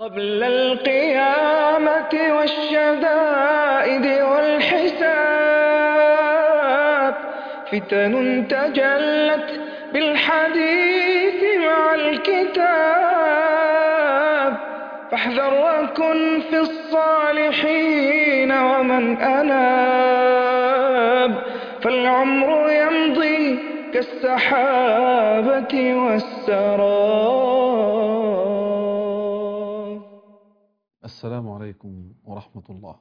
قبل القيامة والشدائد والحساب فتن تجلت بالحديث مع الكتاب، فاحذر وكن في الصالحين ومن أناب، فالعمر يمضي كالسحابة والسراب. السلام عليكم ورحمة الله.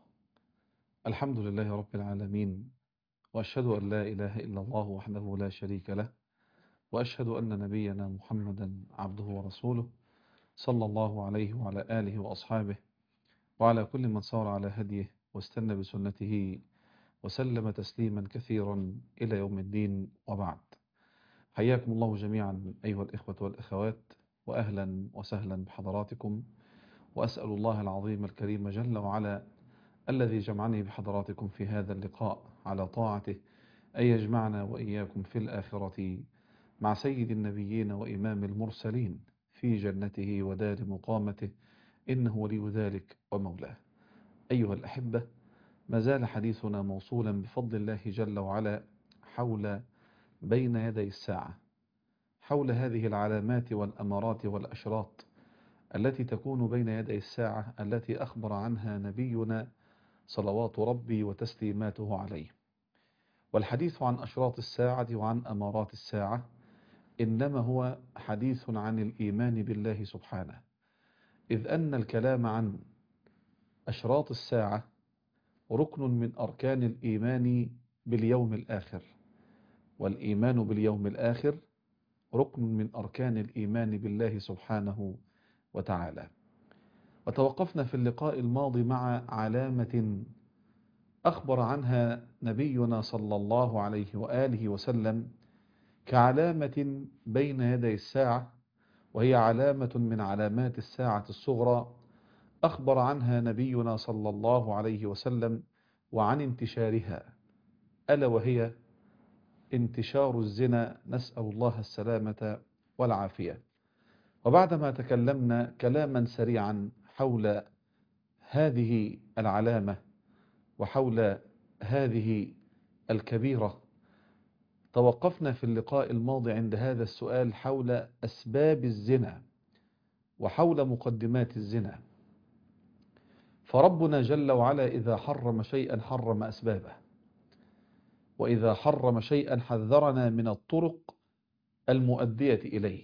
الحمد لله رب العالمين، وأشهد أن لا إله إلا الله وحده لا شريك له، وأشهد أن نبينا محمدا عبده ورسوله صلى الله عليه وعلى آله وأصحابه وعلى كل من صار على هديه واستنى بسنته وسلم تسليما كثيرا إلى يوم الدين، وبعد. حياكم الله جميعا أيها الإخوة والأخوات، وأهلا وسهلا بحضراتكم، وأسأل الله العظيم الكريم جل وعلا الذي جمعني بحضراتكم في هذا اللقاء على طاعته أن يجمعنا وإياكم في الآخرة مع سيد النبيين وإمام المرسلين في جنته ودار مقامته، إنه ولي ذلك ومولاه. أيها الأحبة، ما زال حديثنا موصولا بفضل الله جل وعلا حول بين يدي الساعة، حول هذه العلامات والأمارات والأشراط التي تكون بين يدي الساعة، التي أخبر عنها نبينا صلوات ربي وتسليماته عليه. والحديث عن أشراط الساعة وعن أمارات الساعة إنما هو حديث عن الإيمان بالله سبحانه، إذ أن الكلام عن أشراط الساعة ركن من أركان الإيمان باليوم الآخر، والإيمان باليوم الآخر ركن من أركان الإيمان بالله سبحانه وتعالى. وتوقفنا في اللقاء الماضي مع علامة أخبر عنها نبينا صلى الله عليه وآله وسلم كعلامة بين يدي الساعة، وهي علامة من علامات الساعة الصغرى، أخبر عنها نبينا صلى الله عليه وسلم وعن انتشارها، ألا وهي انتشار الزنا، نسأل الله السلامة والعافية. وبعدما تكلمنا كلاما سريعا حول هذه العلامة وحول هذه الكبيرة، توقفنا في اللقاء الماضي عند هذا السؤال حول أسباب الزنا وحول مقدمات الزنا. فربنا جل وعلا إذا حرم شيئا حرم أسبابه، وإذا حرم شيئا حذرنا من الطرق المؤدية إليه.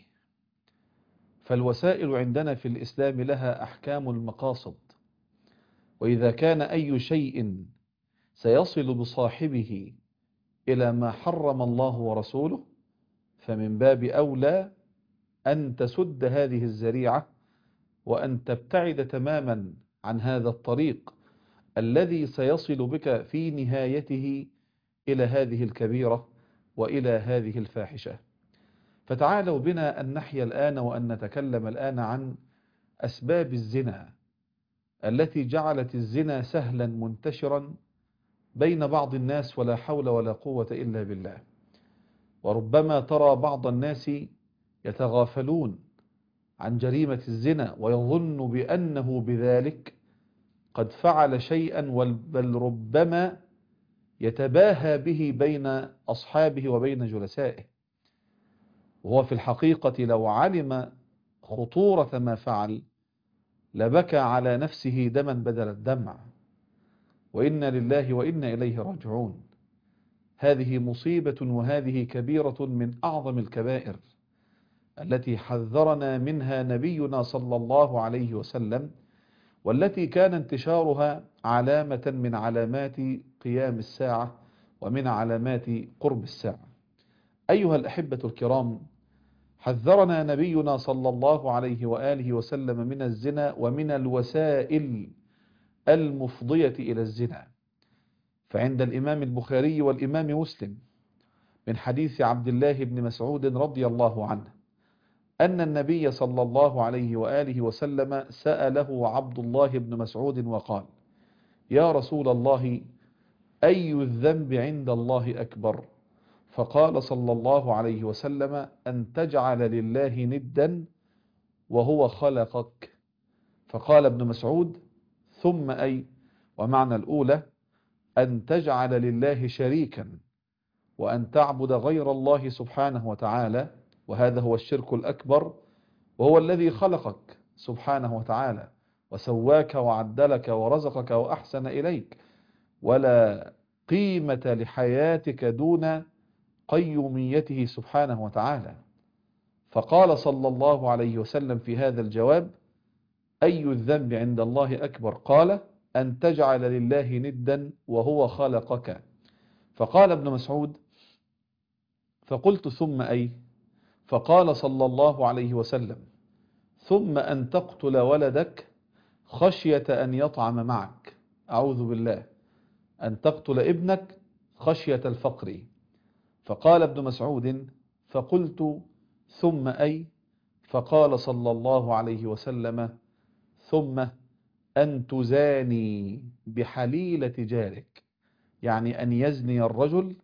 فالوسائل عندنا في الإسلام لها أحكام المقاصد، وإذا كان أي شيء سيصل بصاحبه إلى ما حرم الله ورسوله فمن باب أولى أن تسد هذه الذريعة وأن تبتعد تماما عن هذا الطريق الذي سيصل بك في نهايته إلى هذه الكبيرة وإلى هذه الفاحشة. فتعالوا بنا أن نحيا الآن وأن نتكلم الآن عن أسباب الزنا التي جعلت الزنا سهلا منتشرا بين بعض الناس، ولا حول ولا قوة إلا بالله. وربما ترى بعض الناس يتغافلون عن جريمة الزنا ويظن بأنه بذلك قد فعل شيئا، بل ربما يتباهى به بين أصحابه وبين جلسائه، وهو في الحقيقة لو علم خطورة ما فعل لبكى على نفسه دما بدل الدمع، وإنا لله وإنا إليه راجعون. هذه مصيبة وهذه كبيرة من أعظم الكبائر التي حذرنا منها نبينا صلى الله عليه وسلم، والتي كان انتشارها علامة من علامات قيام الساعة ومن علامات قرب الساعة. أيها الأحبة الكرام، حذرنا نبينا صلى الله عليه وآله وسلم من الزنا ومن الوسائل المفضية إلى الزنا. فعند الإمام البخاري والإمام مسلم من حديث عبد الله بن مسعود رضي الله عنه أن النبي صلى الله عليه وآله وسلم سأله عبد الله بن مسعود وقال: يا رسول الله، أي الذنب عند الله أكبر؟ فقال صلى الله عليه وسلم: أن تجعل لله ندا وهو خلقك. فقال ابن مسعود: ثم أي؟ ومعنى الأولى أن تجعل لله شريكا وأن تعبد غير الله سبحانه وتعالى، وهذا هو الشرك الأكبر، وهو الذي خلقك سبحانه وتعالى وسواك وعدلك ورزقك وأحسن إليك، ولا قيمة لحياتك دون قيوميته سبحانه وتعالى. فقال صلى الله عليه وسلم في هذا الجواب: أي الذنب عند الله أكبر؟ قال: أن تجعل لله ندا وهو خلقك. فقال ابن مسعود: فقلت ثم أي؟ فقال صلى الله عليه وسلم: ثم أن تقتل ولدك خشية أن يطعم معك. أعوذ بالله، أن تقتل ابنك خشية الفقر. فقال ابن مسعود: فقلت ثم أي؟ فقال صلى الله عليه وسلم: ثم أن تزاني بحليلة جارك، يعني أن يزني الرجل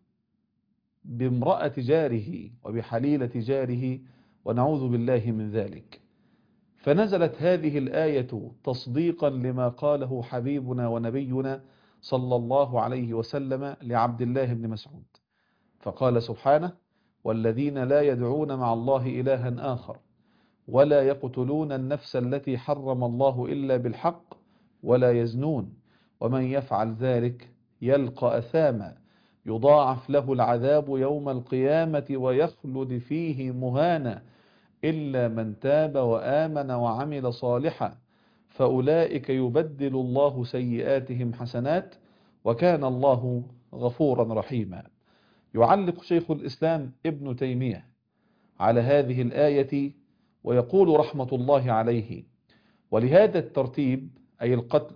بامرأة جاره وبحليلة جاره، ونعوذ بالله من ذلك. فنزلت هذه الآية تصديقا لما قاله حبيبنا ونبينا صلى الله عليه وسلم لعبد الله بن مسعود، فقال سبحانه: والذين لا يدعون مع الله إلها آخر ولا يقتلون النفس التي حرم الله إلا بالحق ولا يزنون ومن يفعل ذلك يلقى أثاما يضاعف له العذاب يوم القيامة ويخلد فيه مهانا إلا من تاب وآمن وعمل صالحا فأولئك يبدل الله سيئاتهم حسنات وكان الله غفورا رحيما. يعلق شيخ الإسلام ابن تيمية على هذه الآية ويقول رحمة الله عليه: ولهذا الترتيب، أي القتل،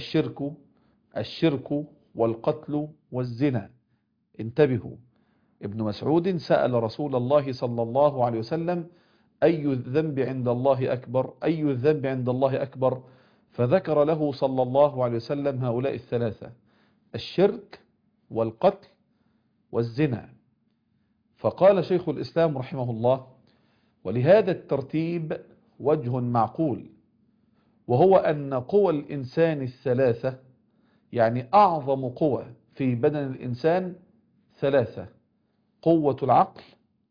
الشرك والقتل والزنا. انتبهوا، ابن مسعود سأل رسول الله صلى الله عليه وسلم: أي الذنب عند الله أكبر؟ أي الذنب عند الله أكبر؟ فذكر له صلى الله عليه وسلم هؤلاء الثلاثة: الشرك والقتل والزنا. فقال شيخ الإسلام رحمه الله: ولهذا الترتيب وجه معقول، وهو أن قوى الإنسان الثلاثة، يعني أعظم قوى في بدن الإنسان ثلاثة: قوة العقل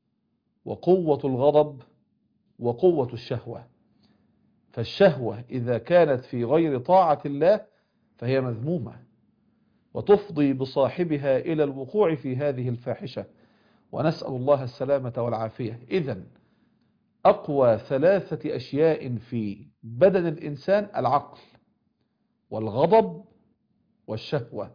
وقوة الغضب وقوة الشهوة. فالشهوة إذا كانت في غير طاعة الله فهي مذمومة وتفضي بصاحبها إلى الوقوع في هذه الفاحشة، ونسأل الله السلامة والعافية. إذن أقوى ثلاثة أشياء في بدن الإنسان: العقل والغضب والشهوة.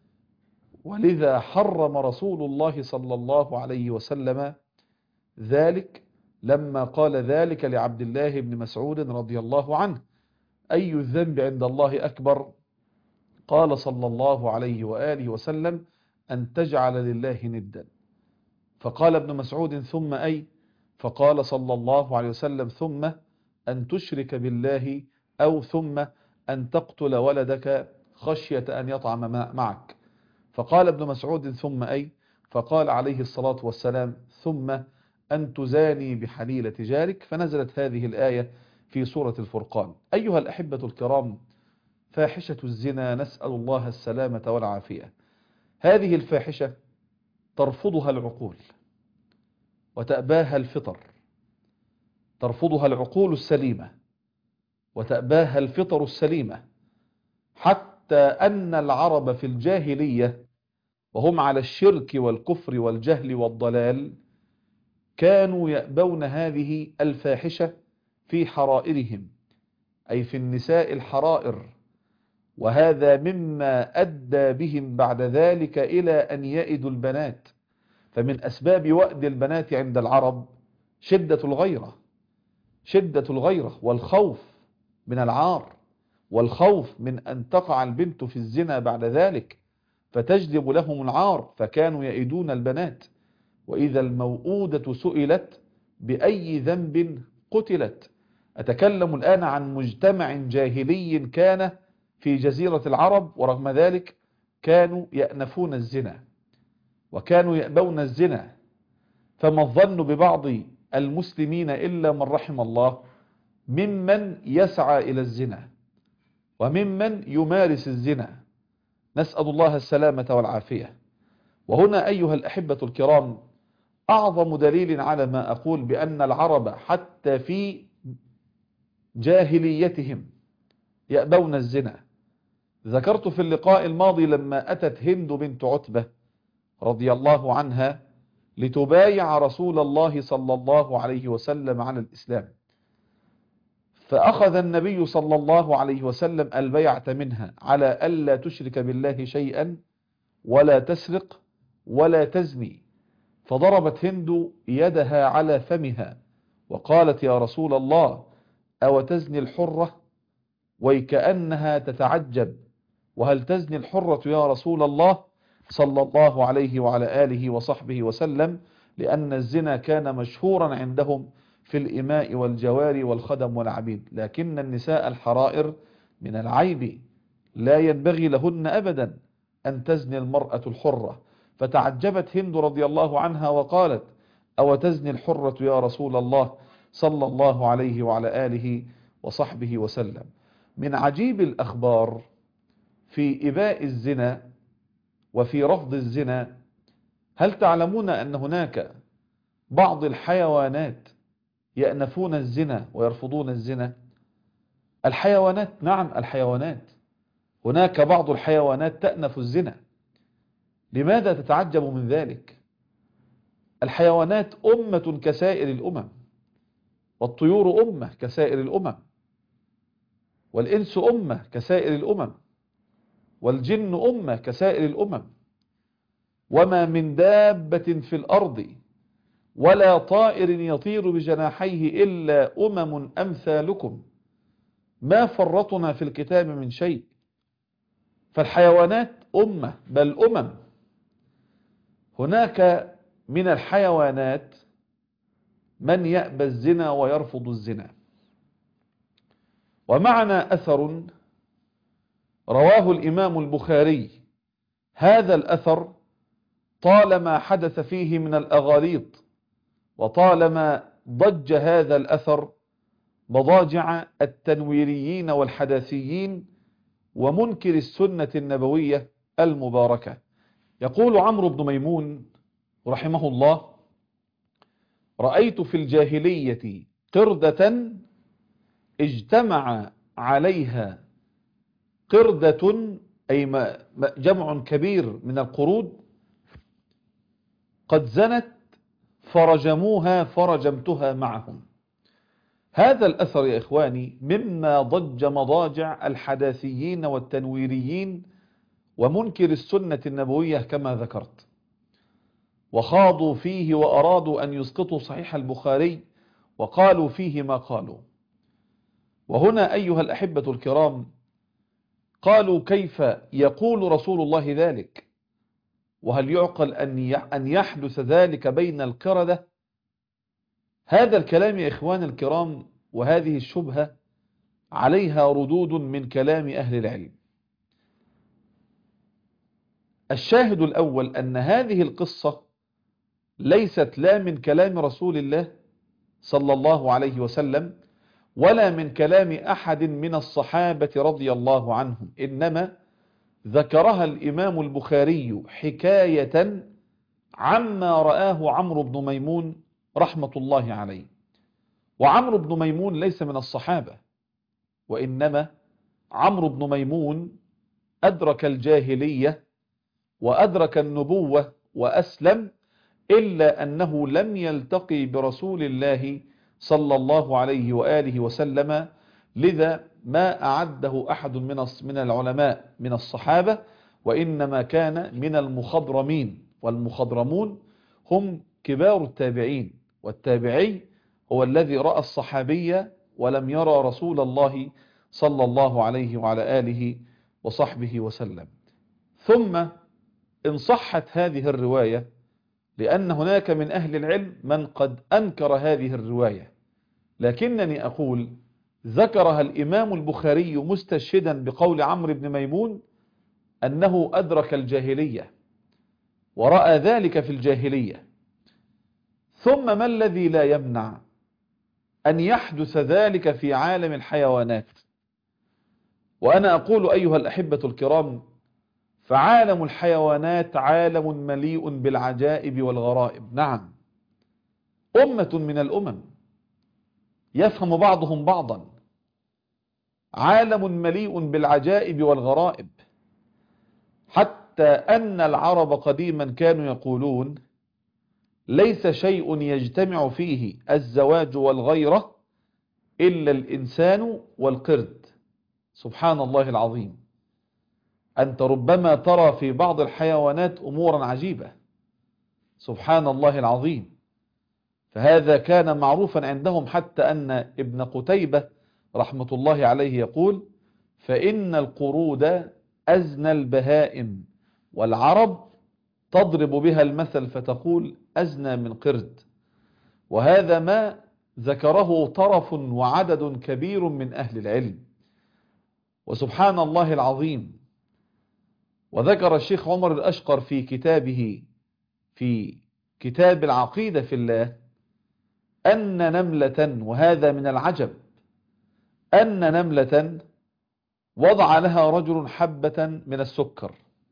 ولذا حرم رسول الله صلى الله عليه وسلم ذلك لما قال ذلك لعبد الله بن مسعود رضي الله عنه: أي الذنب عند الله أكبر؟ قال صلى الله عليه وآله وسلم: أن تجعل لله ندا. فقال ابن مسعود: ثم أي؟ فقال صلى الله عليه وسلم: ثم أن تشرك بالله، أو ثم أن تقتل ولدك خشية أن يطعم معك. فقال ابن مسعود: ثم أي؟ فقال عليه الصلاة والسلام: ثم أن تزاني بحليلة جارك. فنزلت هذه الآية في سورة الفرقان. أيها الأحبة الكرام، فاحشة الزنا نسأل الله السلامة والعافية. هذه الفاحشة ترفضها العقول وتأباها الفطر، ترفضها العقول السليمة وتأباها الفطر السليمة، حتى أن العرب في الجاهلية وهم على الشرك والكفر والجهل والضلال كانوا يأبون هذه الفاحشة في حرائرهم، أي في النساء الحرائر. وهذا مما أدى بهم بعد ذلك إلى أن يئدوا البنات. فمن أسباب وأد البنات عند العرب شدة الغيرة والخوف من العار، والخوف من أن تقع البنت في الزنا بعد ذلك فتجلب لهم العار، فكانوا يئدون البنات. وإذا الموءودة سئلت بأي ذنب قتلت. أتكلم الآن عن مجتمع جاهلي كان في جزيرة العرب، ورغم ذلك كانوا يأنفون الزنا وكانوا يأبون الزنا. فما الظن ببعض المسلمين إلا من رحم الله، ممن يسعى إلى الزنا وممن يمارس الزنا، نسأل الله السلامة والعافية. وهنا أيها الأحبة الكرام أعظم دليل على ما أقول بأن العرب حتى في جاهليتهم يأبون الزنا. ذكرت في اللقاء الماضي لما أتت هند بنت عتبة رضي الله عنها لتبايع رسول الله صلى الله عليه وسلم على الإسلام، فأخذ النبي صلى الله عليه وسلم البيعة منها على ألا تشرك بالله شيئا ولا تسرق ولا تزني، فضربت هند يدها على فمها وقالت يا رسول الله أو تزني الحرة، وكأنها تتعجب وهل تزني الحرة يا رسول الله صلى الله عليه وعلى آله وصحبه وسلم، لأن الزنا كان مشهورا عندهم في الإماء والجواري والخدم والعبيد، لكن النساء الحرائر من العيب لا ينبغي لهن أبدا أن تزني المرأة الحرة. فتعجبت هند رضي الله عنها وقالت أو تزني الحرة يا رسول الله صلى الله عليه وعلى آله وصحبه وسلم. من عجيب الأخبار في إباء الزنا وفي رفض الزنا، هل تعلمون أن هناك بعض الحيوانات يأنفون الزنا ويرفضون الزنا؟ الحيوانات، نعم الحيوانات، هناك بعض الحيوانات تأنف الزنا. لماذا تتعجب من ذلك؟ الحيوانات أمة كسائر الأمم، والطيور أمة كسائر الأمم، والإنس أمة كسائر الأمم، والجن أمة كسائر الأمم، وما من دابة في الأرض ولا طائر يطير بجناحيه إلا أمم أمثالكم ما فرطنا في الكتاب من شيء. فالحيوانات أمة بل أمم. هناك من الحيوانات من يأبى الزنا ويرفض الزنا. ومعنا أثر رواه الإمام البخاري، هذا الأثر طالما حدث فيه من الأغاليط وطالما ضج هذا الأثر مضاجع التنويريين والحداثيين ومنكر السنة النبوية المباركة. يقول عمرو بن ميمون رحمه الله: رأيت في الجاهلية قردة اجتمع عليها قردة، أي جمع كبير من القرود، قد زنت فرجموها فرجمتها معهم. هذا الأثر يا إخواني مما ضج مضاجع الحداثيين والتنويريين ومنكر السنة النبوية كما ذكرت، وخاضوا فيه وأرادوا أن يسقطوا صحيح البخاري وقالوا فيه ما قالوا. وهنا أيها الأحبة الكرام قالوا كيف يقول رسول الله ذلك؟ وهل يعقل أن يحدث ذلك بين القردة؟ هذا الكلام يا إخوان الكرام وهذه الشبهة عليها ردود من كلام أهل العلم. الشاهد الأول أن هذه القصة ليست لا من كلام رسول الله صلى الله عليه وسلم ولا من كلام أحد من الصحابة رضي الله عنهم، إنما ذكرها الإمام البخاري حكاية عما رآه عمرو بن ميمون رحمة الله عليه. وعمرو بن ميمون ليس من الصحابة، وإنما عمرو بن ميمون أدرك الجاهلية وأدرك النبوة وأسلم، إلا أنه لم يلتقي برسول الله صلى الله عليه وآله وسلم، لذا ما أعده أحد من العلماء من الصحابة، وإنما كان من المخضرمين، والمخضرمون هم كبار التابعين، والتابعي هو الذي رأى الصحابية ولم يرى رسول الله صلى الله عليه وعلى آله وصحبه وسلم. ثم إن صحت هذه الرواية، لأن هناك من أهل العلم من قد أنكر هذه الرواية، لكنني أقول ذكرها الإمام البخاري مستشهدا بقول عمرو بن ميمون أنه أدرك الجاهلية ورأى ذلك في الجاهلية. ثم ما الذي لا يمنع أن يحدث ذلك في عالم الحيوانات. وأنا أقول أيها الأحبة الكرام، فعالم الحيوانات عالم مليء بالعجائب والغرائب. نعم، أمة من الأمم يفهم بعضهم بعضا، عالم مليء بالعجائب والغرائب، حتى أن العرب قديما كانوا يقولون ليس شيء يجتمع فيه الزواج والغيرة إلا الإنسان والقرد. سبحان الله العظيم، أنت ربما ترى في بعض الحيوانات أمورا عجيبة، سبحان الله العظيم. فهذا كان معروفا عندهم، حتى أن ابن قتيبة رحمة الله عليه يقول: فإن القرود أزنى البهائم، والعرب تضرب بها المثل فتقول أزنى من قرد. وهذا ما ذكره طرف وعدد كبير من أهل العلم. وسبحان الله العظيم، وذكر الشيخ عمر الأشقر في كتابه في كتاب العقيدة في الله أن نملة، وهذا من العجب، أن نملة وضع لها رجل حبة من السكر،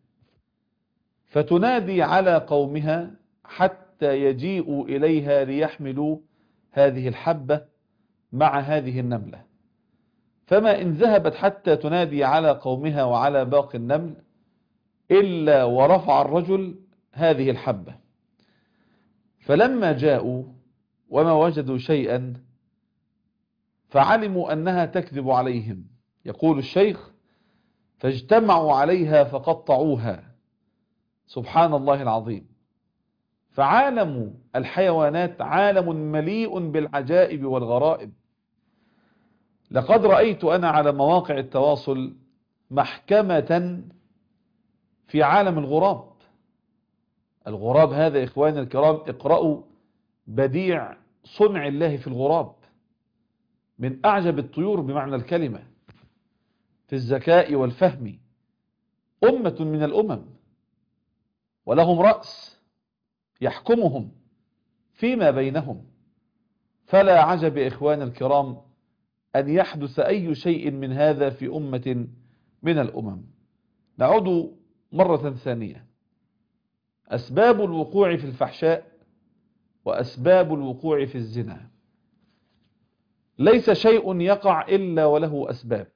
فتنادي على قومها حتى يجيئوا إليها ليحملوا هذه الحبة مع هذه النملة. فما إن ذهبت حتى تنادي على قومها وعلى باقي النمل إلا ورفع الرجل هذه الحبة. فلما جاءوا وما وجدوا شيئا فعلموا أنها تكذب عليهم. يقول الشيخ: فاجتمعوا عليها فقطعوها. سبحان الله العظيم. فعالم الحيوانات عالم مليء بالعجائب والغرائب. لقد رأيت أنا على مواقع التواصل محكمة في عالم الغراب. الغراب هذا إخواني الكرام، اقرأوا بديع صنع الله في الغراب، من أعجب الطيور بمعنى الكلمة في الذكاء والفهم. أمة من الأمم، ولهم رأس يحكمهم فيما بينهم. فلا عجب إخواني الكرام أن يحدث أي شيء من هذا في أمة من الأمم. نعود مرة ثانية. أسباب الوقوع في الفحشاء وأسباب الوقوع في الزنا. ليس شيء يقع إلا وله أسباب،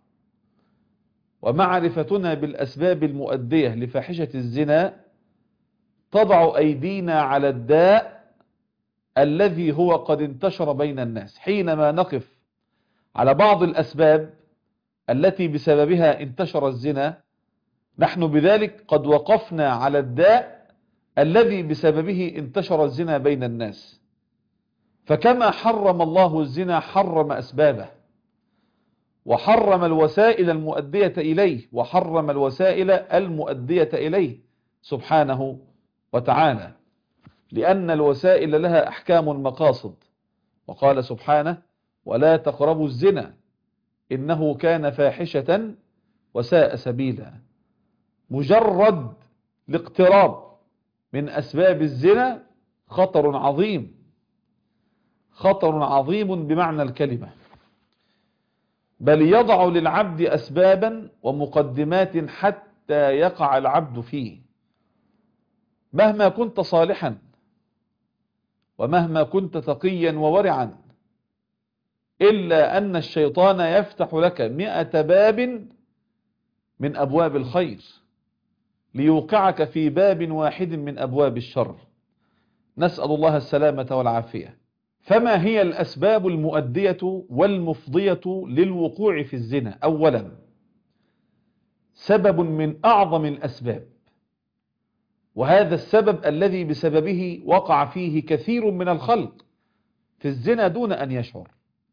ومعرفتنا بالأسباب المؤدية لفاحشة الزنا تضع أيدينا على الداء الذي هو قد انتشر بين الناس. حينما نقف على بعض الأسباب التي بسببها انتشر الزنا، نحن بذلك قد وقفنا على الداء الذي بسببه انتشر الزنا بين الناس. فكما حرم الله الزنا حرم أسبابه، وحرم الوسائل المؤدية إليه، وحرم الوسائل المؤدية إليه سبحانه وتعالى، لأن الوسائل لها أحكام المقاصد. وقال سبحانه: ولا تقربوا الزنا إنه كان فاحشة وساء سبيلا. مجرد الاقتراب من أسباب الزنا خطر عظيم، خطر عظيم بمعنى الكلمة، بل يضع للعبد أسبابا ومقدمات حتى يقع العبد فيه. مهما كنت صالحا ومهما كنت تقيا وورعا، إلا أن الشيطان يفتح لك 100 باب من أبواب الخير ليوقعك في باب واحد من أبواب الشر. نسأل الله السلامة والعافية. فما هي الأسباب المؤدية والمفضية للوقوع في الزنا؟ أولا، سبب من أعظم الأسباب، وهذا السبب الذي بسببه وقع فيه كثير من الخلق في الزنا دون أن يشعر.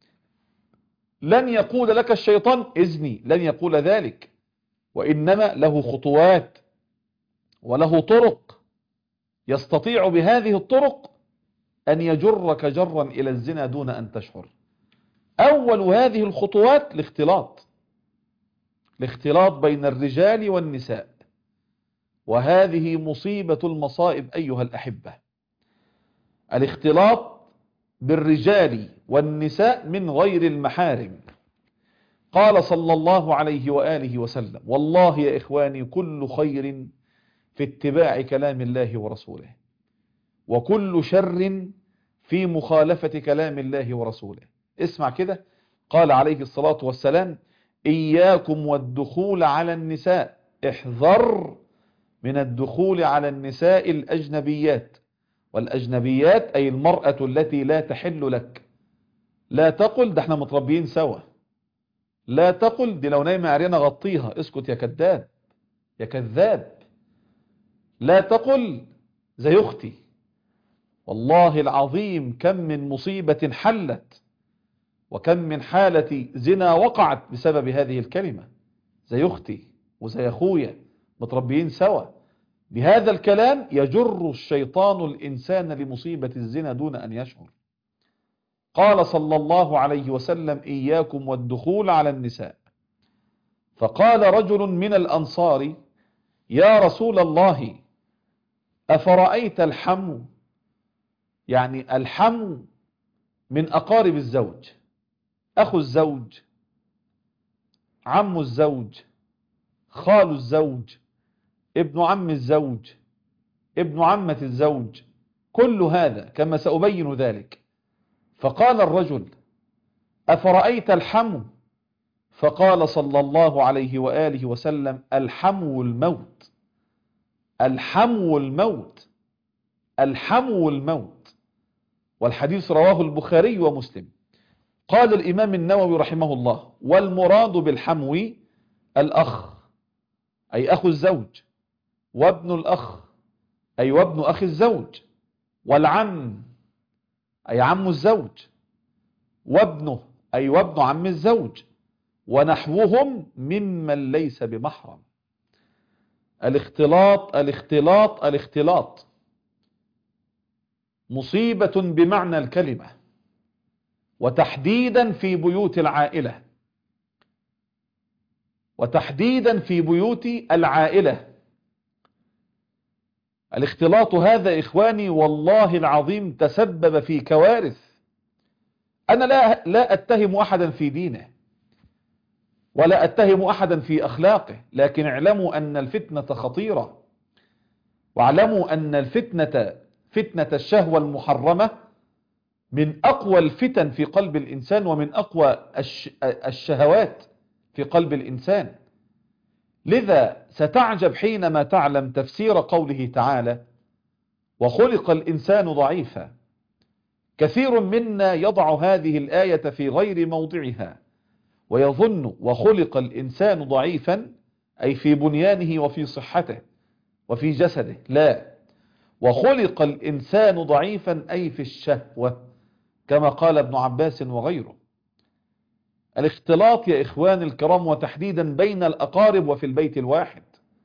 لن يقول لك الشيطان إذني، لن يقول ذلك، وإنما له خطوات وله طرق يستطيع بهذه الطرق أن يجرك جرا إلى الزنا دون أن تشعر. أول هذه الخطوات الاختلاط بين الرجال والنساء، وهذه مصيبة المصائب أيها الأحبة. الاختلاط بالرجال والنساء من غير المحارم. قال صلى الله عليه وآله وسلم: والله يا إخواني كل خير في اتباع كلام الله ورسوله، وكل شر في مخالفة كلام الله ورسوله. اسمع كده، قال عليه الصلاة والسلام: إياكم والدخول على النساء، احذر من الدخول على النساء الأجنبيات. والأجنبيات أي المرأة التي لا تحل لك. لا تقل ده احنا متربيين سوا، لا تقل دي لو نايمة عريانة غطيها، اسكت يا كذاب يا كذاب. لا تقل زي أختي. والله العظيم كم من مصيبة حلت، وكم من حالة زنا وقعت بسبب هذه الكلمة. زي أختي وزي أخويا متربيين سوا. بهذا الكلام يجر الشيطان الإنسان لمصيبة الزنا دون أن يشعر. قال صلى الله عليه وسلم: إياكم والدخول على النساء. فقال رجل من الأنصار: يا رسول الله، أفرأيت الحمو؟ يعني الحمو من أقارب الزوج، أخو الزوج، عم الزوج، خال الزوج، ابن عم الزوج، ابن عمة الزوج، كل هذا كما سأبين ذلك. فقال الرجل: أفرأيت الحمو؟ فقال صلى الله عليه وآله وسلم: الحمو الموت، الحمو الموت، الحمو الموت. والحديث رواه البخاري ومسلم. قال الإمام النووي رحمه الله: والمراد بالحمو الأخ، أي أخو الزوج، وابن الأخ، أي وابن أخي الزوج، والعم، أي عم الزوج، وابنه، أي وابن عم الزوج، ونحوهم ممن ليس بمحرم. الاختلاط الاختلاط الاختلاط مصيبة بمعنى الكلمة، وتحديدا في بيوت العائلة، وتحديدا في بيوت العائلة. الاختلاط هذا إخواني والله العظيم تسبب في كوارث. أنا لا أتهم أحدا في دينه، ولا أتهم أحدا في أخلاقه، لكن اعلموا أن الفتنة خطيرة، واعلموا أن الفتنة، فتنة الشهوة المحرمة، من أقوى الفتن في قلب الإنسان، ومن أقوى الشهوات في قلب الإنسان. لذا ستعجب حينما تعلم تفسير قوله تعالى: وخلق الإنسان ضعيفا. كثير منا يضع هذه الآية في غير موضعها، ويظن وخلق الإنسان ضعيفا أي في بنيانه وفي صحته وفي جسده. لا، وخلق الإنسان ضعيفا أي في الشهوة، كما قال ابن عباس وغيره. الاختلاط يا إخوان الكرام، وتحديدا بين الأقارب وفي البيت الواحد،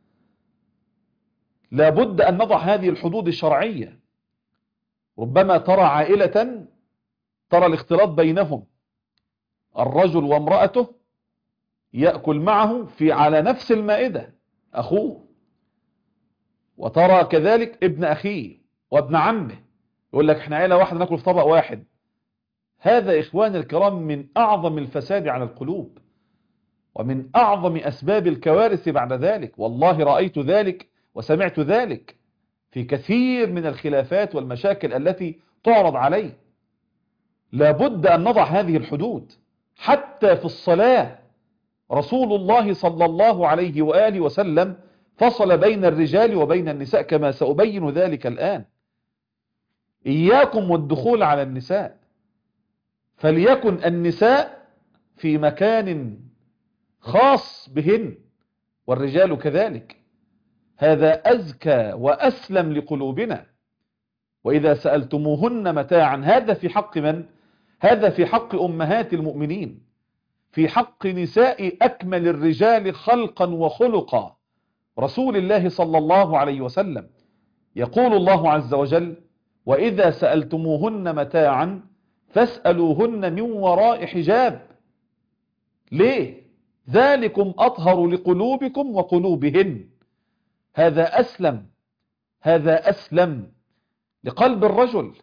لابد أن نضع هذه الحدود الشرعية. ربما ترى عائلة ترى الاختلاط بينهم، الرجل وامرأته يأكل معه على نفس المائدة أخوه، وترى كذلك ابن أخيه وابن عمه، يقول لك احنا عائلة واحدة نأكل في طبق واحد. هذا إخوان الكرام من أعظم الفساد على القلوب، ومن أعظم أسباب الكوارث بعد ذلك. والله رأيت ذلك وسمعت ذلك في كثير من الخلافات والمشاكل التي تعرض علي. لابد أن نضع هذه الحدود حتى في الصلاة. رسول الله صلى الله عليه وآله وسلم فصل بين الرجال وبين النساء كما سأبين ذلك الآن. إياكم والدخول على النساء، فليكن النساء في مكان خاص بهن، والرجال كذلك. هذا أزكى وأسلم لقلوبنا. وإذا سألتموهن متاعا، هذا في حق من؟ هذا في حق أمهات المؤمنين، في حق نساء أكمل الرجال خلقا وخلقا، رسول الله صلى الله عليه وسلم. يقول الله عز وجل: وإذا سألتموهن متاعا فاسألوهن من وراء حجاب. ليه؟ ذلكم أطهر لقلوبكم وقلوبهن. هذا أسلم، هذا أسلم لقلب الرجل.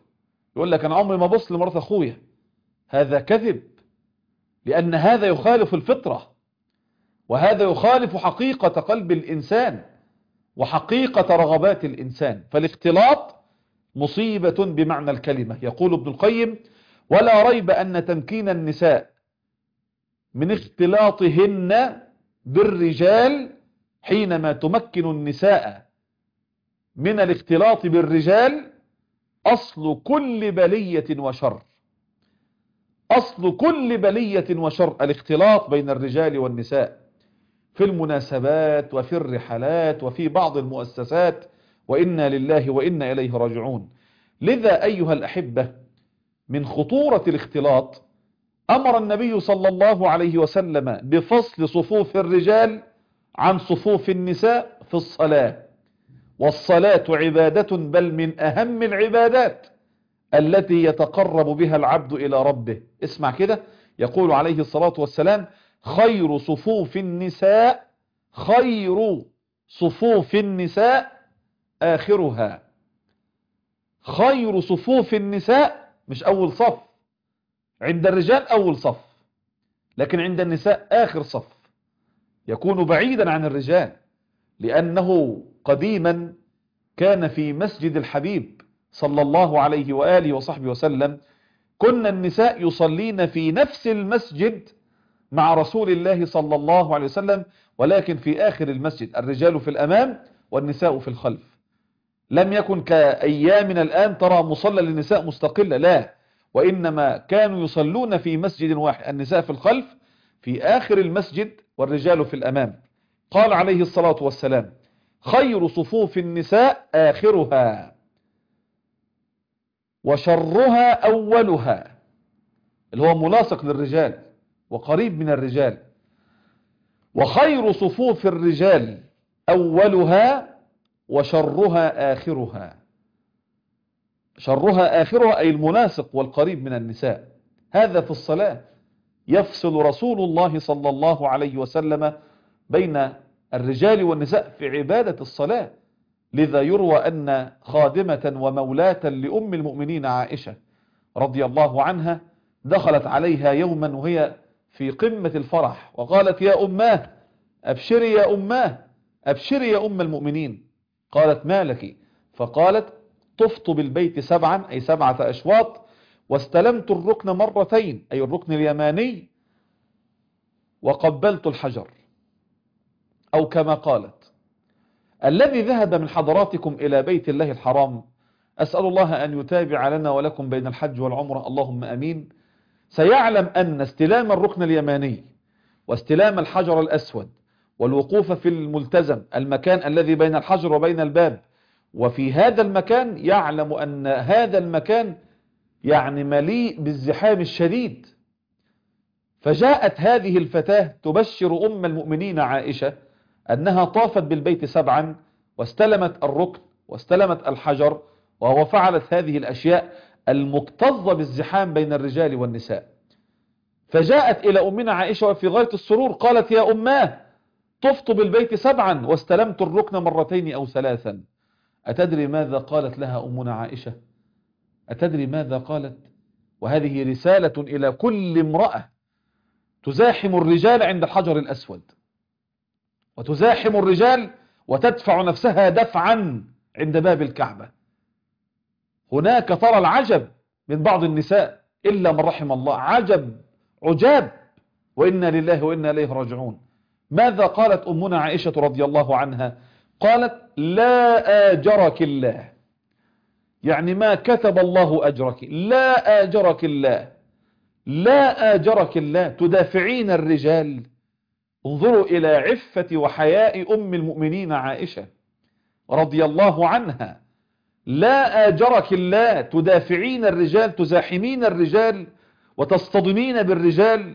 يقول لك أنا عمري ما بص لمرات أخويا، هذا كذب، لأن هذا يخالف الفطرة، وهذا يخالف حقيقة قلب الإنسان وحقيقة رغبات الإنسان. فالاختلاط مصيبة بمعنى الكلمة. يقول ابن القيم: ولا ريب أن تمكين النساء من اختلاطهن بالرجال، حينما تمكن النساء من الاختلاط بالرجال، أصل كل بلية وشر. أصل كل بلية وشر الاختلاط بين الرجال والنساء في المناسبات وفي الرحلات وفي بعض المؤسسات، وإنا لله وإنا إليه راجعون. لذا أيها الأحبة، من خطورة الاختلاط أمر النبي صلى الله عليه وسلم بفصل صفوف الرجال عن صفوف النساء في الصلاة. والصلاة عبادة، بل من أهم العبادات التي يتقرب بها العبد إلى ربه. اسمع كده، يقول عليه الصلاة والسلام: خير صفوف النساء، خير صفوف النساء آخرها. خير صفوف النساء مش أول صف، عند الرجال أول صف، لكن عند النساء آخر صف، يكون بعيدا عن الرجال. لأنه قديما كان في مسجد الحبيب صلى الله عليه وآله وصحبه وسلم، كنا النساء يصلين في نفس المسجد مع رسول الله صلى الله عليه وسلم، ولكن في آخر المسجد، الرجال في الأمام والنساء في الخلف. لم يكن كأيامنا الآن ترى مصلى للنساء مستقلة، لا، وإنما كانوا يصلون في مسجد واحد، النساء في الخلف في آخر المسجد والرجال في الأمام. قال عليه الصلاة والسلام: خير صفوف النساء آخرها وشرها أولها، اللي هو ملاصق للرجال وقريب من الرجال. وخير صفوف الرجال أولها وشرها آخرها. شرها آخرها أي الملاصق والقريب من النساء. هذا في الصلاة. يفصل رسول الله صلى الله عليه وسلم بين الرجال والنساء في عبادة الصلاة. لذا يروى أن خادمة ومولاة لأم المؤمنين عائشة رضي الله عنها دخلت عليها يوما وهي في قمة الفرح، وقالت: يا أماه، أبشري يا أماه، أبشري يا أم المؤمنين. قالت: ما لك؟ فقالت: طفت بالبيت 7، أي 7 أشواط، واستلمت الركن مرتين، أي الركن اليماني، وقبلت الحجر، أو كما قالت. الذي ذهب من حضراتكم إلى بيت الله الحرام، أسأل الله أن يتابع لنا ولكم بين الحج والعمرة، اللهم أمين، سيعلم أن استلام الركن اليماني واستلام الحجر الأسود والوقوف في الملتزم، المكان الذي بين الحجر وبين الباب، وفي هذا المكان يعلم أن هذا المكان يعني مليء بالزحام الشديد. فجاءت هذه الفتاة تبشر أم المؤمنين عائشة أنها طافت بالبيت 7 واستلمت الركن واستلمت الحجر، وهو فعلت هذه الأشياء المكتظة بالزحام بين الرجال والنساء. فجاءت إلى أمنا عائشة وفي غاية السرور، قالت: يا أماه، طفت بالبيت 7 واستلمت الركن مرتين أو 3. أتدري ماذا قالت لها أمنا عائشة؟ أتدري ماذا قالت؟ وهذه رسالة إلى كل امرأة تزاحم الرجال عند الحجر الأسود، وتزاحم الرجال وتدفع نفسها دفعا عند باب الكعبة. هناك ترى العجب من بعض النساء إلا من رحم الله، عجاب، وإنا لله وإنا إليه راجعون. ماذا قالت أمنا عائشة رضي الله عنها؟ قالت: لا آجرك الله، يعني ما كتب الله أجرك، لا آجرك الله، لا آجرك الله، تدافعين الرجال. انظروا إلى عفة وحياء أم المؤمنين عائشة رضي الله عنها. لا آجرك الله، تدافعين الرجال، تزاحمين الرجال وتصطدمين بالرجال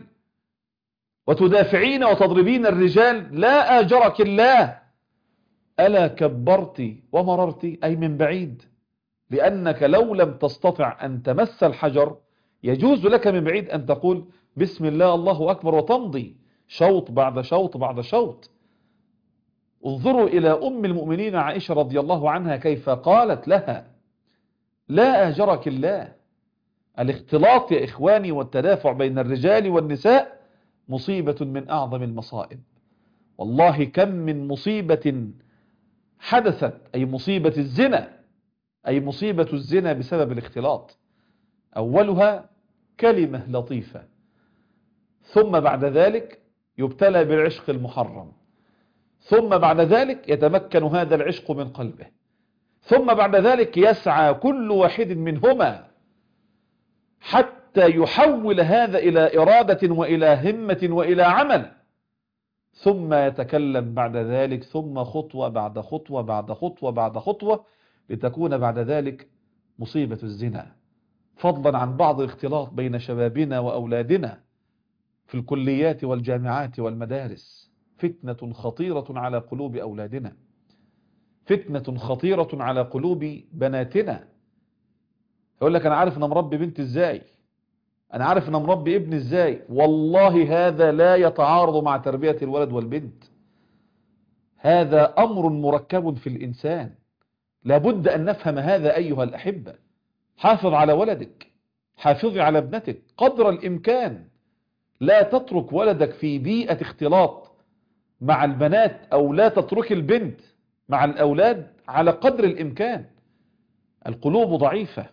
وتدافعين وتضربين الرجال. لا آجرك الله. ألا كبرت ومررت، أي من بعيد، لأنك لو لم تستطع أن تمس الحجر يجوز لك من بعيد أن تقول بسم الله الله أكبر وتمضي شوط بعد شوط بعد شوط. انظروا إلى أم المؤمنين عائشة رضي الله عنها كيف قالت لها: لا آجرك الله. الاختلاط يا إخواني والتدافع بين الرجال والنساء مصيبة من أعظم المصائب. والله كم من مصيبة حدثت، أي مصيبة الزنا، أي مصيبة الزنا بسبب الاختلاط. أولها كلمة لطيفة، ثم بعد ذلك يبتلى بالعشق المحرم، ثم بعد ذلك يتمكن هذا العشق من قلبه، ثم بعد ذلك يسعى كل واحد منهما حتى يحول هذا إلى إرادة وإلى همة وإلى عمل، ثم يتكلم بعد ذلك، ثم خطوة بعد خطوة بعد خطوة بعد خطوة، لتكون بعد ذلك مصيبة الزنا. فضلا عن بعض الاختلاط بين شبابنا وأولادنا في الكليات والجامعات والمدارس، فتنة خطيرة على قلوب أولادنا، فتنة خطيرة على قلوب بناتنا. يقول لك أنا عارف أنا مربي بنتي إزاي، أنا عارف أنا مربي ابني إزاي. والله هذا لا يتعارض مع تربية الولد والبنت، هذا أمر مركب في الإنسان، لابد أن نفهم هذا أيها الأحبة. حافظ على ولدك، حافظي على ابنتك قدر الإمكان، لا تترك ولدك في بيئة اختلاط مع البنات، أو لا تترك البنت مع الأولاد على قدر الإمكان. القلوب ضعيفة،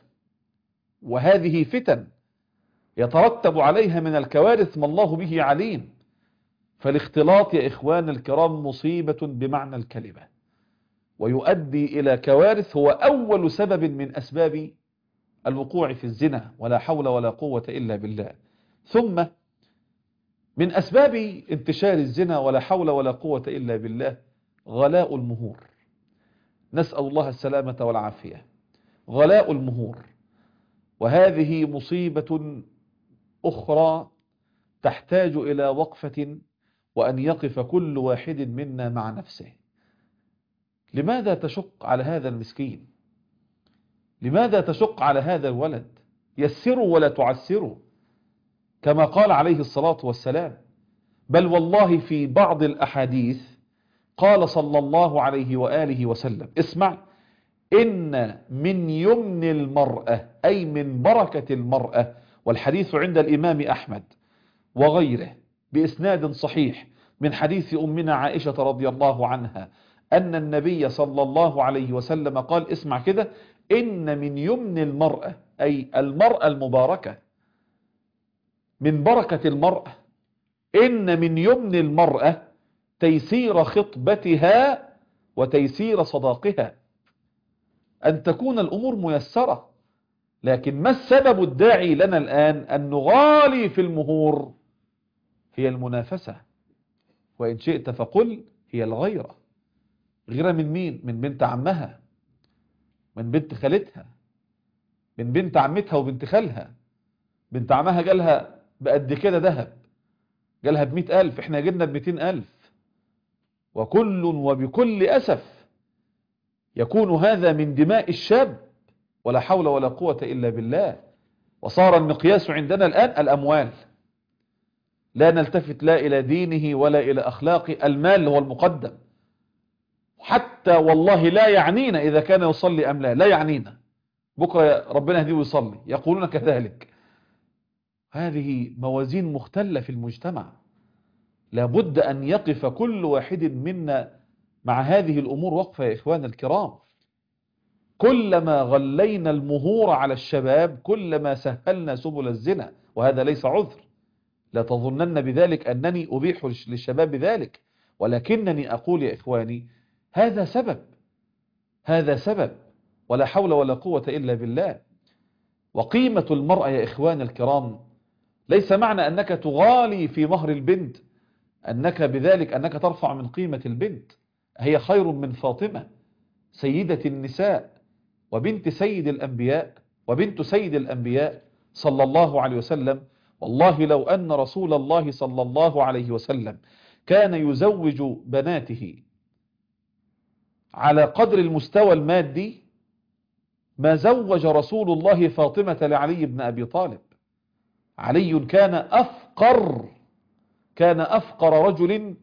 وهذه فتن يترتب عليها من الكوارث ما الله به عليم. فالاختلاط يا إخوان الكرام مصيبة بمعنى الكلمة، ويؤدي إلى كوارث، هو أول سبب من أسباب الوقوع في الزنا، ولا حول ولا قوة إلا بالله. ثم من أسباب انتشار الزنا ولا حول ولا قوة إلا بالله غلاء المهور، نسأل الله السلامة والعافية. غلاء المهور، وهذه مصيبة أخرى تحتاج إلى وقفة، وأن يقف كل واحد منا مع نفسه. لماذا تشق على هذا المسكين؟ لماذا تشق على هذا الولد؟ يسروا ولا تعسروا كما قال عليه الصلاة والسلام. بل والله في بعض الأحاديث قال صلى الله عليه وآله وسلم، اسمع: إن من يمن المرأة، أي من بركة المرأة، والحديث عند الإمام أحمد وغيره بإسناد صحيح من حديث أمنا عائشة رضي الله عنها أن النبي صلى الله عليه وسلم قال، اسمع كده: إن من يمن المرأة، أي المرأة المباركة، من بركة المرأة، إن من يمن المرأة تيسير خطبتها وتيسير صداقها، أن تكون الأمور ميسرة. لكن ما السبب الداعي لنا الآن أن نغالي في المهور؟ هي المنافسة، وإن شئت فقل هي الغيرة. غيرة من مين؟ من بنت عمها، من بنت خالتها، من بنت عمتها وبنت خالها. بنت عمها جالها بقد كده ذهب، جالها ب100,000، احنا جبنا ب200,000. وكل وبكل أسف يكون هذا من دماء الشاب، ولا حول ولا قوة إلا بالله. وصار المقياس عندنا الآن الأموال، لا نلتفت لا إلى دينه ولا إلى أخلاقه، المال هو المقدم. حتى والله لا يعنينا إذا كان يصلي أم لا، لا يعنينا، بكرة ربنا يهديه ويصلي، يقولون كذلك. هذه موازين مختلة في المجتمع، لابد أن يقف كل واحد منا مع هذه الأمور وقفة يا إخوان الكرام. كلما غلينا المهور على الشباب كلما سهلنا سبل الزنا، وهذا ليس عذر، لا تظنن بذلك أنني أبيح للشباب ذلك، ولكنني أقول يا إخواني هذا سبب، هذا سبب، ولا حول ولا قوة إلا بالله. وقيمة المرأة يا إخوان الكرام ليس معنى أنك تغالي في مهر البنت أنك بذلك أنك ترفع من قيمة البنت. هي خير من فاطمة سيدة النساء وبنت سيد الأنبياء وبنت سيد الأنبياء صلى الله عليه وسلم. والله لو أن رسول الله صلى الله عليه وسلم كان يزوج بناته على قدر المستوى المادي ما زوج رسول الله فاطمة لعلي بن أبي طالب. علي كان أفقر رجل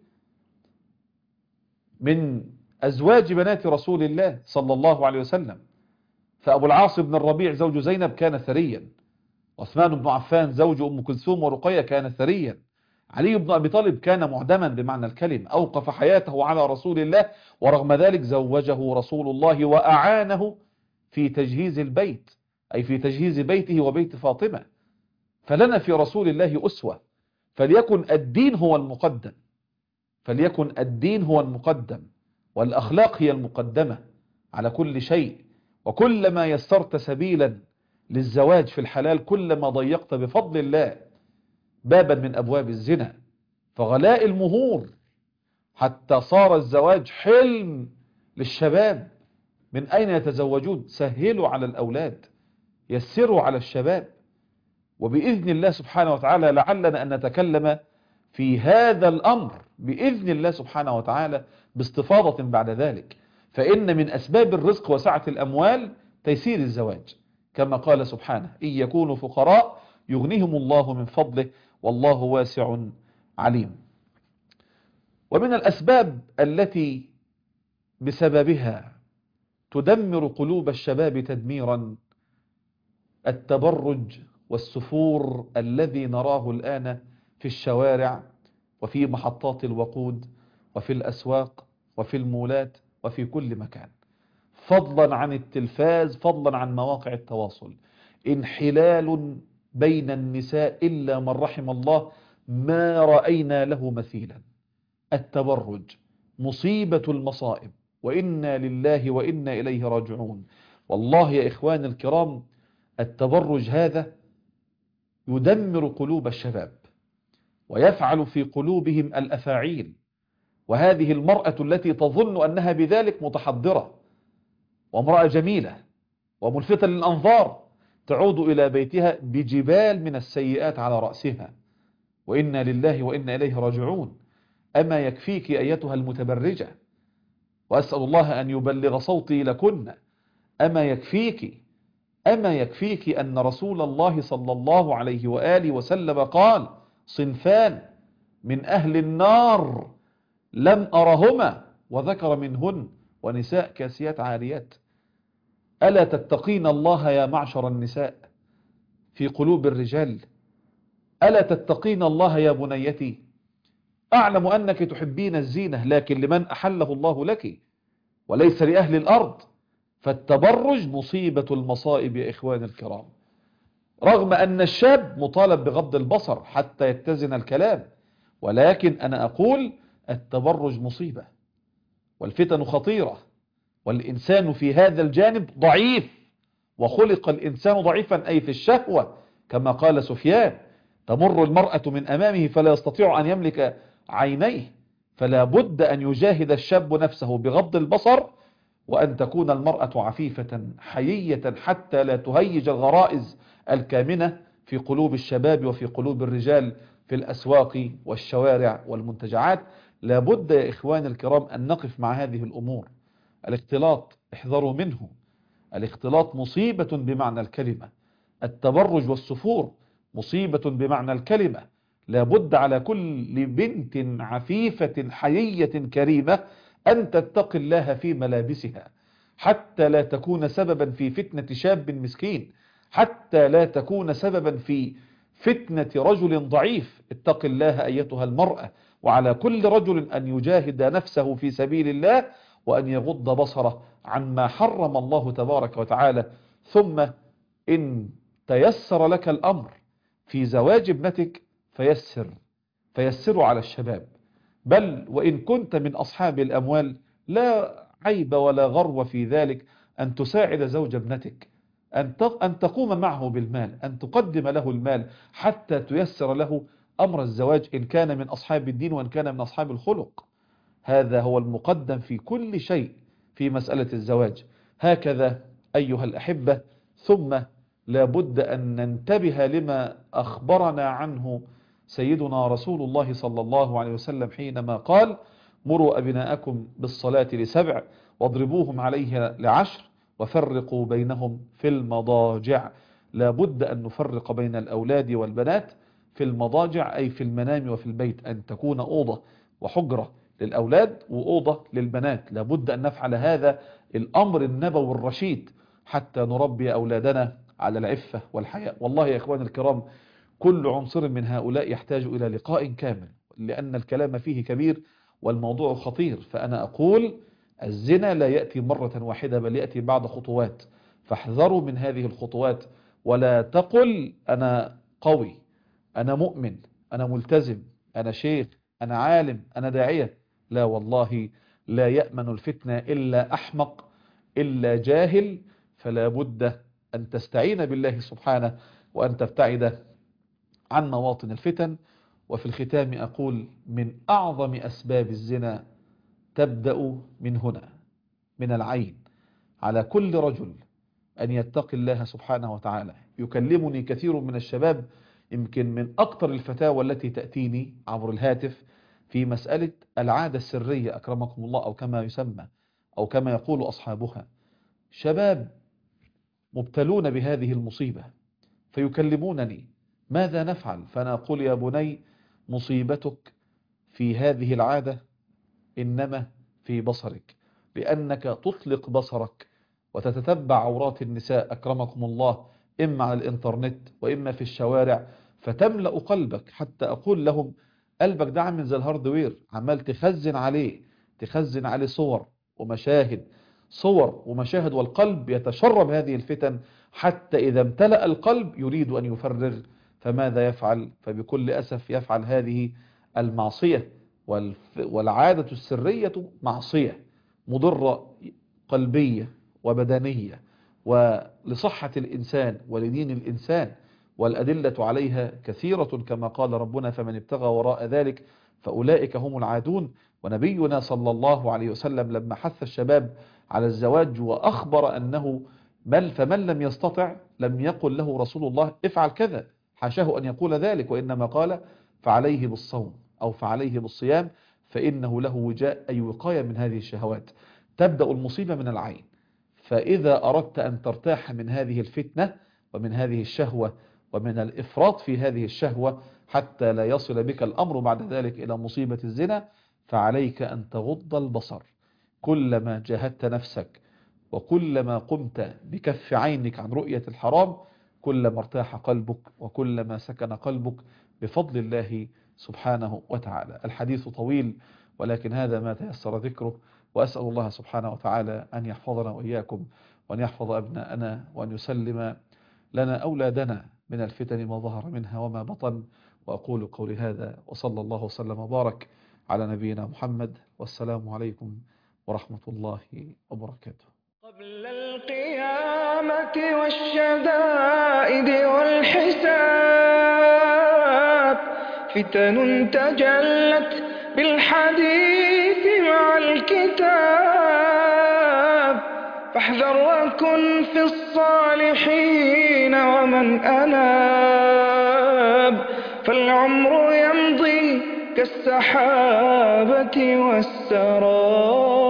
من أزواج بنات رسول الله صلى الله عليه وسلم. فأبو العاص بن الربيع زوج زينب كان ثريا، عثمان بن عفان زوج أم كلثوم ورقية كان ثريا. علي بن أبي طالب كان معدما بمعنى الكلمة، أوقف حياته على رسول الله، ورغم ذلك زوجه رسول الله وأعانه في تجهيز البيت، أي في تجهيز بيته وبيت فاطمة. فلنا في رسول الله أسوة، فليكن الدين هو المقدم، فليكن الدين هو المقدم، والأخلاق هي المقدمة على كل شيء. وكلما يسرت سبيلا للزواج في الحلال كلما ضيقت بفضل الله بابا من أبواب الزنا. فغلاء المهور حتى صار الزواج حلم للشباب. من أين يتزوجون؟ سهلوا على الأولاد، يسروا على الشباب. وبإذن الله سبحانه وتعالى لعلنا أن نتكلم في هذا الأمر بإذن الله سبحانه وتعالى باستفاضة بعد ذلك. فإن من أسباب الرزق وسعة الأموال تيسير الزواج، كما قال سبحانه: إن يكونوا فقراء يغنيهم الله من فضله والله واسع عليم. ومن الأسباب التي بسببها تدمر قلوب الشباب تدميرا التبرج والسفور الذي نراه الآن في الشوارع وفي محطات الوقود وفي الأسواق وفي المولات وفي كل مكان، فضلا عن التلفاز، فضلا عن مواقع التواصل. انحلال بين النساء إلا من رحم الله ما رأينا له مثيلا. التبرج مصيبة المصائب، وإنا لله وإنا إليه راجعون. والله يا إخوان الكرام التبرج هذا يدمر قلوب الشباب ويفعل في قلوبهم الأفاعيل. وهذه المرأة التي تظن أنها بذلك متحضرة وامرأة جميلة وملفتة للأنظار تعود إلى بيتها بجبال من السيئات على رأسها. وإنا لله وإنا إليه راجعون. أما يكفيك أيتها المتبرجة، وأسأل الله أن يبلغ صوتي لكن، أما يكفيك أن رسول الله صلى الله عليه وآله وسلم قال: صنفان من أهل النار لم أرهما، وذكر منهن ونساء كاسيات عاريات. ألا تتقين الله يا معشر النساء في قلوب الرجال؟ ألا تتقين الله يا بنيتي؟ أعلم أنك تحبين الزينة، لكن لمن أحله الله لك وليس لأهل الأرض. فالتبرج مصيبة المصائب يا إخوان الكرام، رغم أن الشاب مطالب بغض البصر حتى يتزن الكلام، ولكن أنا أقول التبرج مصيبة والفتن خطيرة، والإنسان في هذا الجانب ضعيف، وخلق الإنسان ضعيفا أي في الشهوة، كما قال سفيان: تمر المرأة من أمامه فلا يستطيع أن يملك عينيه. فلا بد أن يجاهد الشاب نفسه بغض البصر، وأن تكون المرأة عفيفة حيية حتى لا تهيج الغرائز الكامنة في قلوب الشباب وفي قلوب الرجال في الأسواق والشوارع والمنتجعات. لا بد يا إخوان الكرام أن نقف مع هذه الأمور. الاختلاط احذروا منه، الاختلاط مصيبة بمعنى الكلمة. التبرج والسفور مصيبة بمعنى الكلمة. لا بد على كل بنت عفيفة حيية كريمة أن تتقي الله في ملابسها، حتى لا تكون سببا في فتنة شاب مسكين، حتى لا تكون سببا في فتنة رجل ضعيف. اتق الله أيتها المرأة، وعلى كل رجل أن يجاهد نفسه في سبيل الله، وأن يغض بصره عما حرم الله تبارك وتعالى. ثم إن تيسر لك الأمر في زواج ابنتك فيسروا على الشباب. بل وإن كنت من أصحاب الأموال لا عيب ولا غرو في ذلك أن تساعد زوج ابنتك، أن تقوم معه بالمال، أن تقدم له المال حتى تيسر له أمر الزواج إن كان من أصحاب الدين وإن كان من أصحاب الخلق. هذا هو المقدم في كل شيء في مسألة الزواج. هكذا أيها الأحبة. ثم لا بد أن ننتبه لما أخبرنا عنه سيدنا رسول الله صلى الله عليه وسلم حينما قال: مروا أبناءكم بالصلاة ل7 واضربوهم عليها ل10 وفرقوا بينهم في المضاجع. لا بد أن نفرق بين الأولاد والبنات في المضاجع، أي في المنام وفي البيت، أن تكون أوضة وحجرة للأولاد وأوضة للبنات. لا بد أن نفعل هذا الأمر النبوي الرشيد حتى نربي أولادنا على العفة والحياء. والله يا إخواني الكرام، كل عنصر من هؤلاء يحتاج إلى لقاء كامل، لأن الكلام فيه كبير والموضوع خطير. فأنا أقول الزنا لا يأتي مرة واحدة، بل يأتي بعد خطوات، فاحذروا من هذه الخطوات. ولا تقل أنا قوي، أنا مؤمن، أنا ملتزم، أنا شيخ، أنا عالم، أنا داعية. لا والله، لا يأمن الفتنة إلا أحمق، إلا جاهل. فلا بد أن تستعين بالله سبحانه، وأن تبتعد عن مواطن الفتن. وفي الختام أقول من أعظم أسباب الزنا تبدأ من هنا، من العين. على كل رجل أن يتقي الله سبحانه وتعالى. يكلمني كثير من الشباب، يمكن من أكثر الفتاوى التي تأتيني عبر الهاتف في مسألة العادة السرية أكرمكم الله، أو كما يسمى أو كما يقول أصحابها. شباب مبتلون بهذه المصيبة فيكلمونني ماذا نفعل؟ فأنا أقول يا بني، مصيبتك في هذه العادة إنما في بصرك، لأنك تطلق بصرك وتتتبع عورات النساء أكرمكم الله، إما على الإنترنت وإما في الشوارع، فتملأ قلبك. حتى أقول لهم قلبك ده عامل زي الهاردوير، عمال تخزن عليه صور ومشاهد، صور ومشاهد، والقلب يتشرب هذه الفتن حتى إذا امتلأ القلب يريد أن يفرغ. فماذا يفعل؟ فبكل أسف يفعل هذه المعصية. والعادة السرية معصية مضرة قلبية وبدنية ولصحة الإنسان ولدين الإنسان، والأدلة عليها كثيرة كما قال ربنا فمن ابتغى وراء ذلك فأولئك هم العادون. ونبينا صلى الله عليه وسلم لما حث الشباب على الزواج وأخبر أنه فمن لم يستطع، لم يقل له رسول الله افعل كذا، حاشاه أن يقول ذلك، وإنما قال فعليه بالصوم أو فعليه بالصيام، فإنه له وجاء أي وقاية من هذه الشهوات. تبدأ المصيبة من العين. فإذا أردت أن ترتاح من هذه الفتنة ومن هذه الشهوة ومن الإفراط في هذه الشهوة حتى لا يصل بك الأمر بعد ذلك إلى مصيبة الزنا، فعليك أن تغض البصر. كلما جاهدت نفسك وكلما قمت بكف عينك عن رؤية الحرام، كلما ارتاح قلبك وكلما سكن قلبك بفضل الله سبحانه وتعالى. الحديث طويل، ولكن هذا ما تيسر ذكره. وأسأل الله سبحانه وتعالى أن يحفظنا وإياكم، وأن يحفظ أبناءنا، وأن يسلم لنا أولادنا من الفتن ما ظهر منها وما بطن. وأقول قولي هذا، وصلى الله وسلم وبارك على نبينا محمد، والسلام عليكم ورحمة الله وبركاته. قبل القيامة والشدائد والحساب فتن تجلت بالحديث مع الكتاب، فاحذر وكن في الصالحين ومن أناب، فالعمر يمضي كالسحابة والسراب.